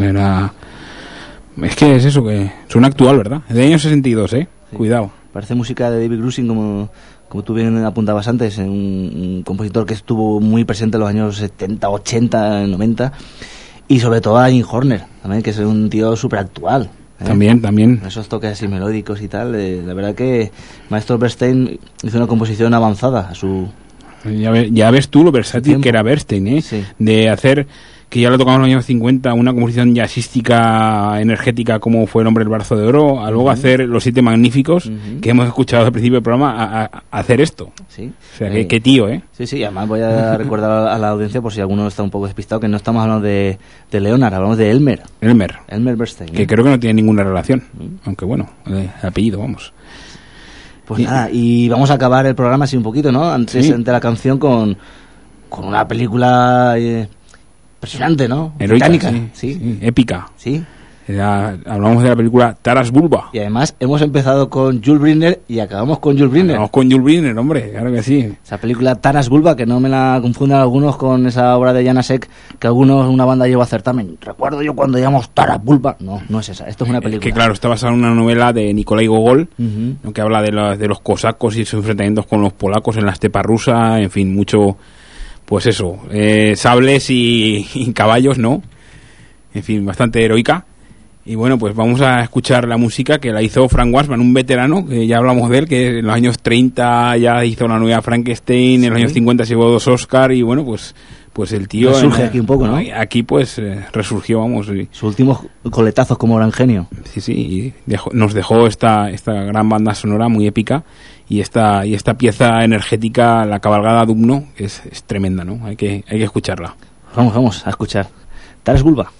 Es que es eso, que suena actual, ¿verdad? Es de año 62, ¿eh? Sí. Cuidado. Parece música de David Grusin, como tú bien apuntabas antes, un compositor que estuvo muy presente en los años 70, 80, 90, y sobre todo a Jim Horner, también, que es un tío súper actual. También. Esos toques así melódicos y tal, la verdad que Maestro Bernstein hizo una composición avanzada a su Ya ves tú lo versátil que era Bernstein, ¿eh? Sí. De hacer, que ya lo tocamos en los años 50, una composición jazzística energética como fue El hombre del brazo de oro, a luego hacer Los siete magníficos, que hemos escuchado al principio del programa, a hacer esto. Sí. O sea, qué tío, ¿eh? Sí, además voy a recordar a la audiencia, por si alguno está un poco despistado, que no estamos hablando de Leonard, hablamos de Elmer Bernstein. Que creo que no tiene ninguna relación, aunque bueno, apellido, vamos. Pues nada, y vamos a acabar el programa así un poquito, ¿no? Antes de la canción con una película impresionante, ¿no? Heroica, Británica, sí, épica. Sí. Hablamos de la película Taras Bulba. Y además hemos empezado con Jules Briner y acabamos con Jules Briner. Acabamos con Jules Briner, hombre, claro que sí. Esa película Taras Bulba, que no me la confundan algunos con esa obra de Janacek, que una banda llevó a certamen. Recuerdo yo cuando llamamos Taras Bulba. No es esa, esto es una película. Que claro, está basada en una novela de Nikolai Gogol, ¿no? Que habla de los cosacos y sus enfrentamientos con los polacos en la estepa rusa, en fin, mucho, pues eso, sables y caballos, ¿no? En fin, bastante heroica. Y bueno, pues vamos a escuchar la música que la hizo Frank Wassman, un veterano, que ya hablamos de él, que en los años 30 ya hizo la nueva Frankenstein, en los años 50 se llevó 2 Oscar y bueno, pues el tío... Resurge aquí un poco, ¿no? Aquí pues resurgió, vamos. Sus últimos coletazos como gran genio. Sí, y nos dejó esta gran banda sonora muy épica y esta pieza energética, la cabalgada Dubno, que es tremenda, ¿no? Hay que escucharla. Vamos a escuchar. Taras Bulba.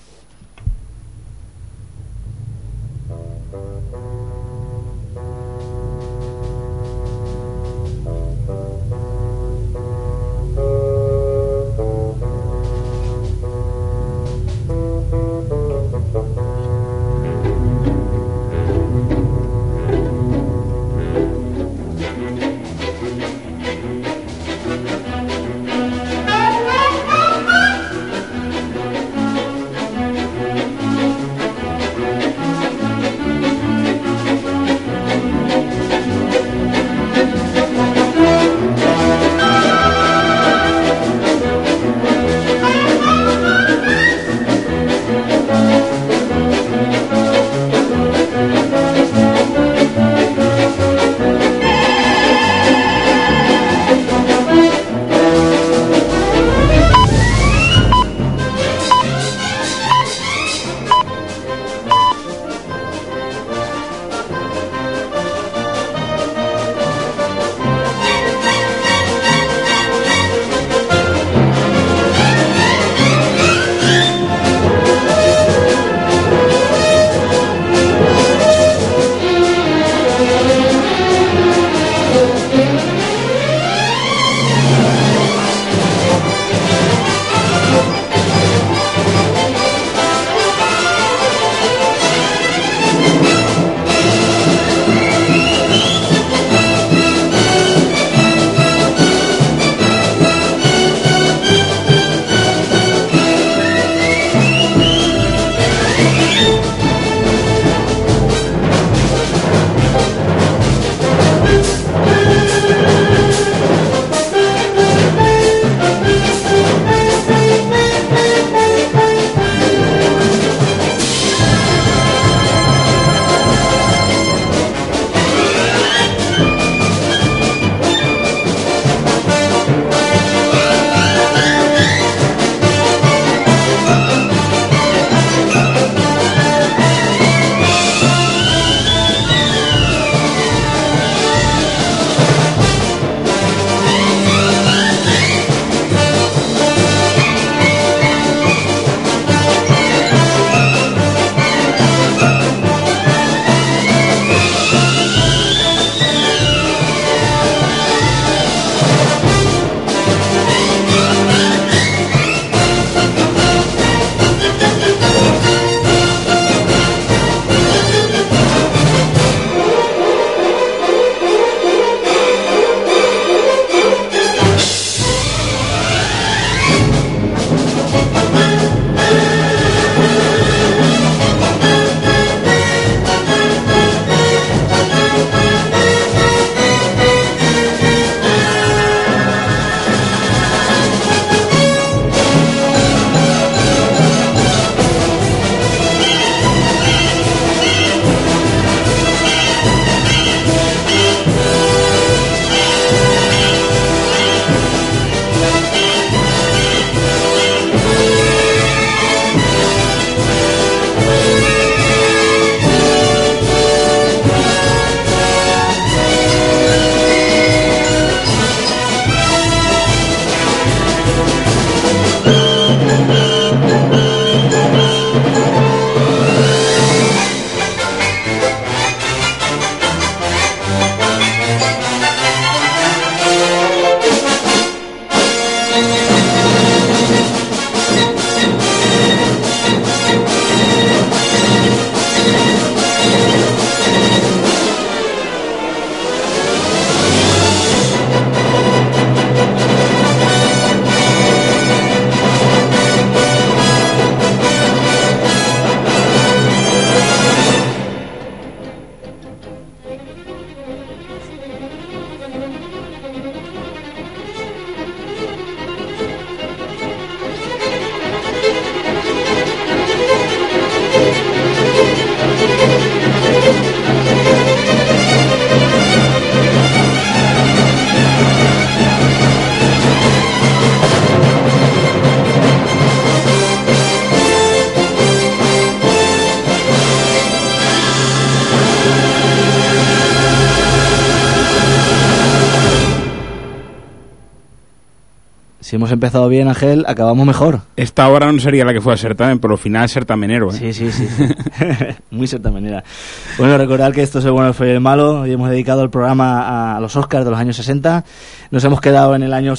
Si hemos empezado bien, Ángel, acabamos mejor. Esta hora no sería la que fue al certamen, pero al final es certamenero, ¿eh? Sí. Muy certamenera. Bueno, recordad que esto es el bueno, el feo y el malo. Hoy hemos dedicado el programa a los Oscars de los años 60. Nos hemos quedado en el año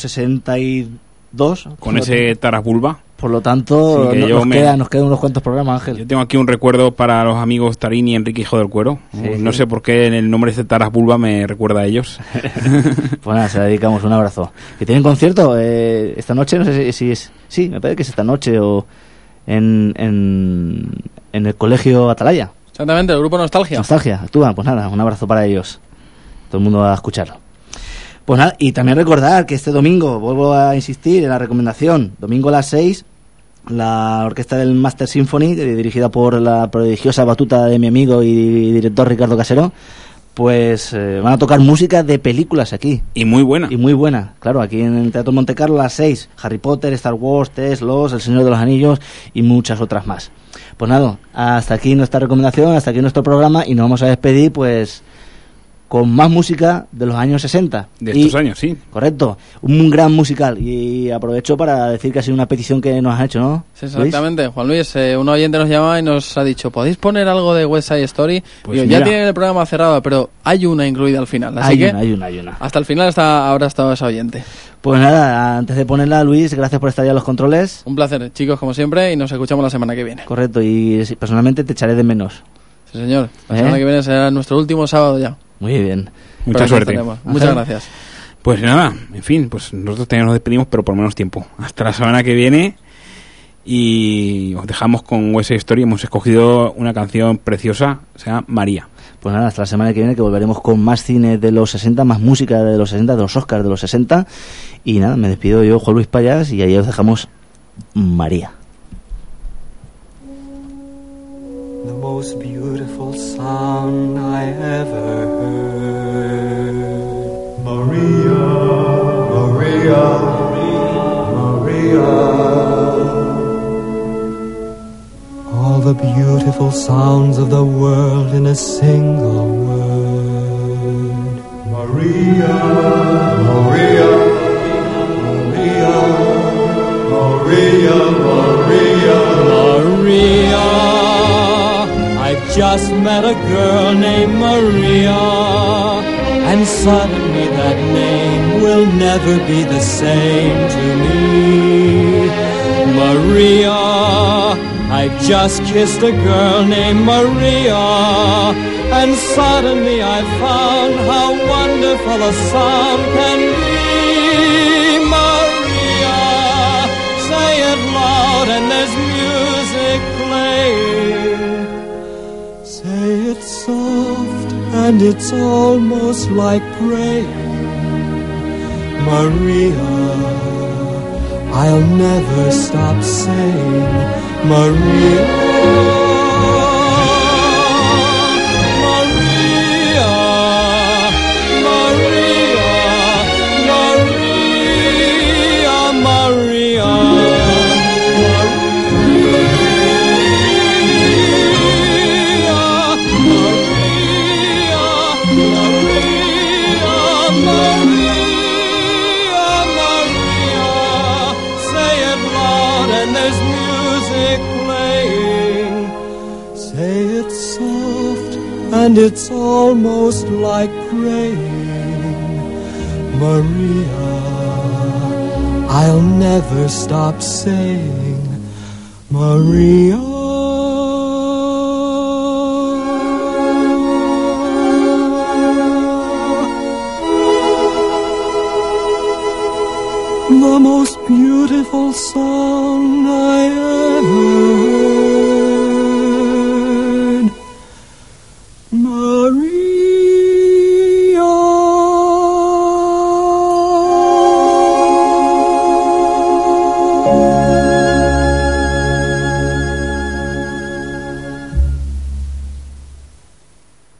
62. Con ese Taras Bulba. Por lo tanto, sí, nos quedan unos cuantos programas, Ángel. Yo tengo aquí un recuerdo para los amigos Tarín y Enrique Hijo del Cuero. No sé por qué el nombre de Taras Bulba me recuerda a ellos. Pues nada, se la dedicamos. Un abrazo. ¿Que tienen concierto esta noche? No sé si es... Sí, me parece que es esta noche o en el Colegio Atalaya. Exactamente, el grupo Nostalgia. Actúan. Pues nada, un abrazo para ellos. Todo el mundo va a escucharlo. Pues nada, y también recordar que este domingo, vuelvo a insistir en la recomendación, domingo a las 6, la orquesta del Master Symphony, dirigida por la prodigiosa batuta de mi amigo y director Ricardo Casero, pues van a tocar música de películas aquí. Y muy buena. Claro, aquí en el Teatro Montecarlo a las 6, Harry Potter, Star Wars, Tess, Los, El Señor de los Anillos y muchas otras más. Pues nada, hasta aquí nuestra recomendación, hasta aquí nuestro programa y nos vamos a despedir pues con más música de los años 60. De estos años, sí. Correcto, un gran musical. Y aprovecho para decir que ha sido una petición que nos has hecho, ¿no? Sí, exactamente, Luis? Juan Luis, un oyente nos llama y nos ha dicho, ¿podéis poner algo de West Side Story? Pues digo, ya tienen el programa cerrado, pero hay una incluida al final, así hay una. Hasta el final habrá estado ese oyente. Pues nada, antes de ponerla, Luis, gracias por estar ya en los controles. Un placer, chicos, como siempre, y nos escuchamos la semana que viene. Correcto, y personalmente te echaré de menos. Sí, señor. La semana que viene será nuestro último sábado ya. Muy bien. Mucha suerte. Muchas gracias. Pues nada, en fin, pues nosotros también nos despedimos, pero por menos tiempo. Hasta la semana que viene y os dejamos con West Side Story. Hemos escogido una canción preciosa, se llama María. Pues nada, hasta la semana que viene, que volveremos con más cine de los 60, más música de los 60, de los Oscars de los 60. Y nada, me despido yo, Juan Luis Payas, y ahí os dejamos María. The most beautiful sound I ever heard. Maria, Maria, Maria. All the beautiful sounds of the world in a single word. Maria, Maria, Maria, Maria, Maria, Maria. I just met a girl named Maria, and suddenly that name will never be the same to me. Maria, I just kissed a girl named Maria, and suddenly I found how wonderful a sound can be. Maria, say it loud and there's music playing. Say it soft and it's almost like praying. Maria, I'll never stop saying Maria. And it's almost like praying. Maria, I'll never stop saying Maria. The most beautiful song I ever heard. Maria.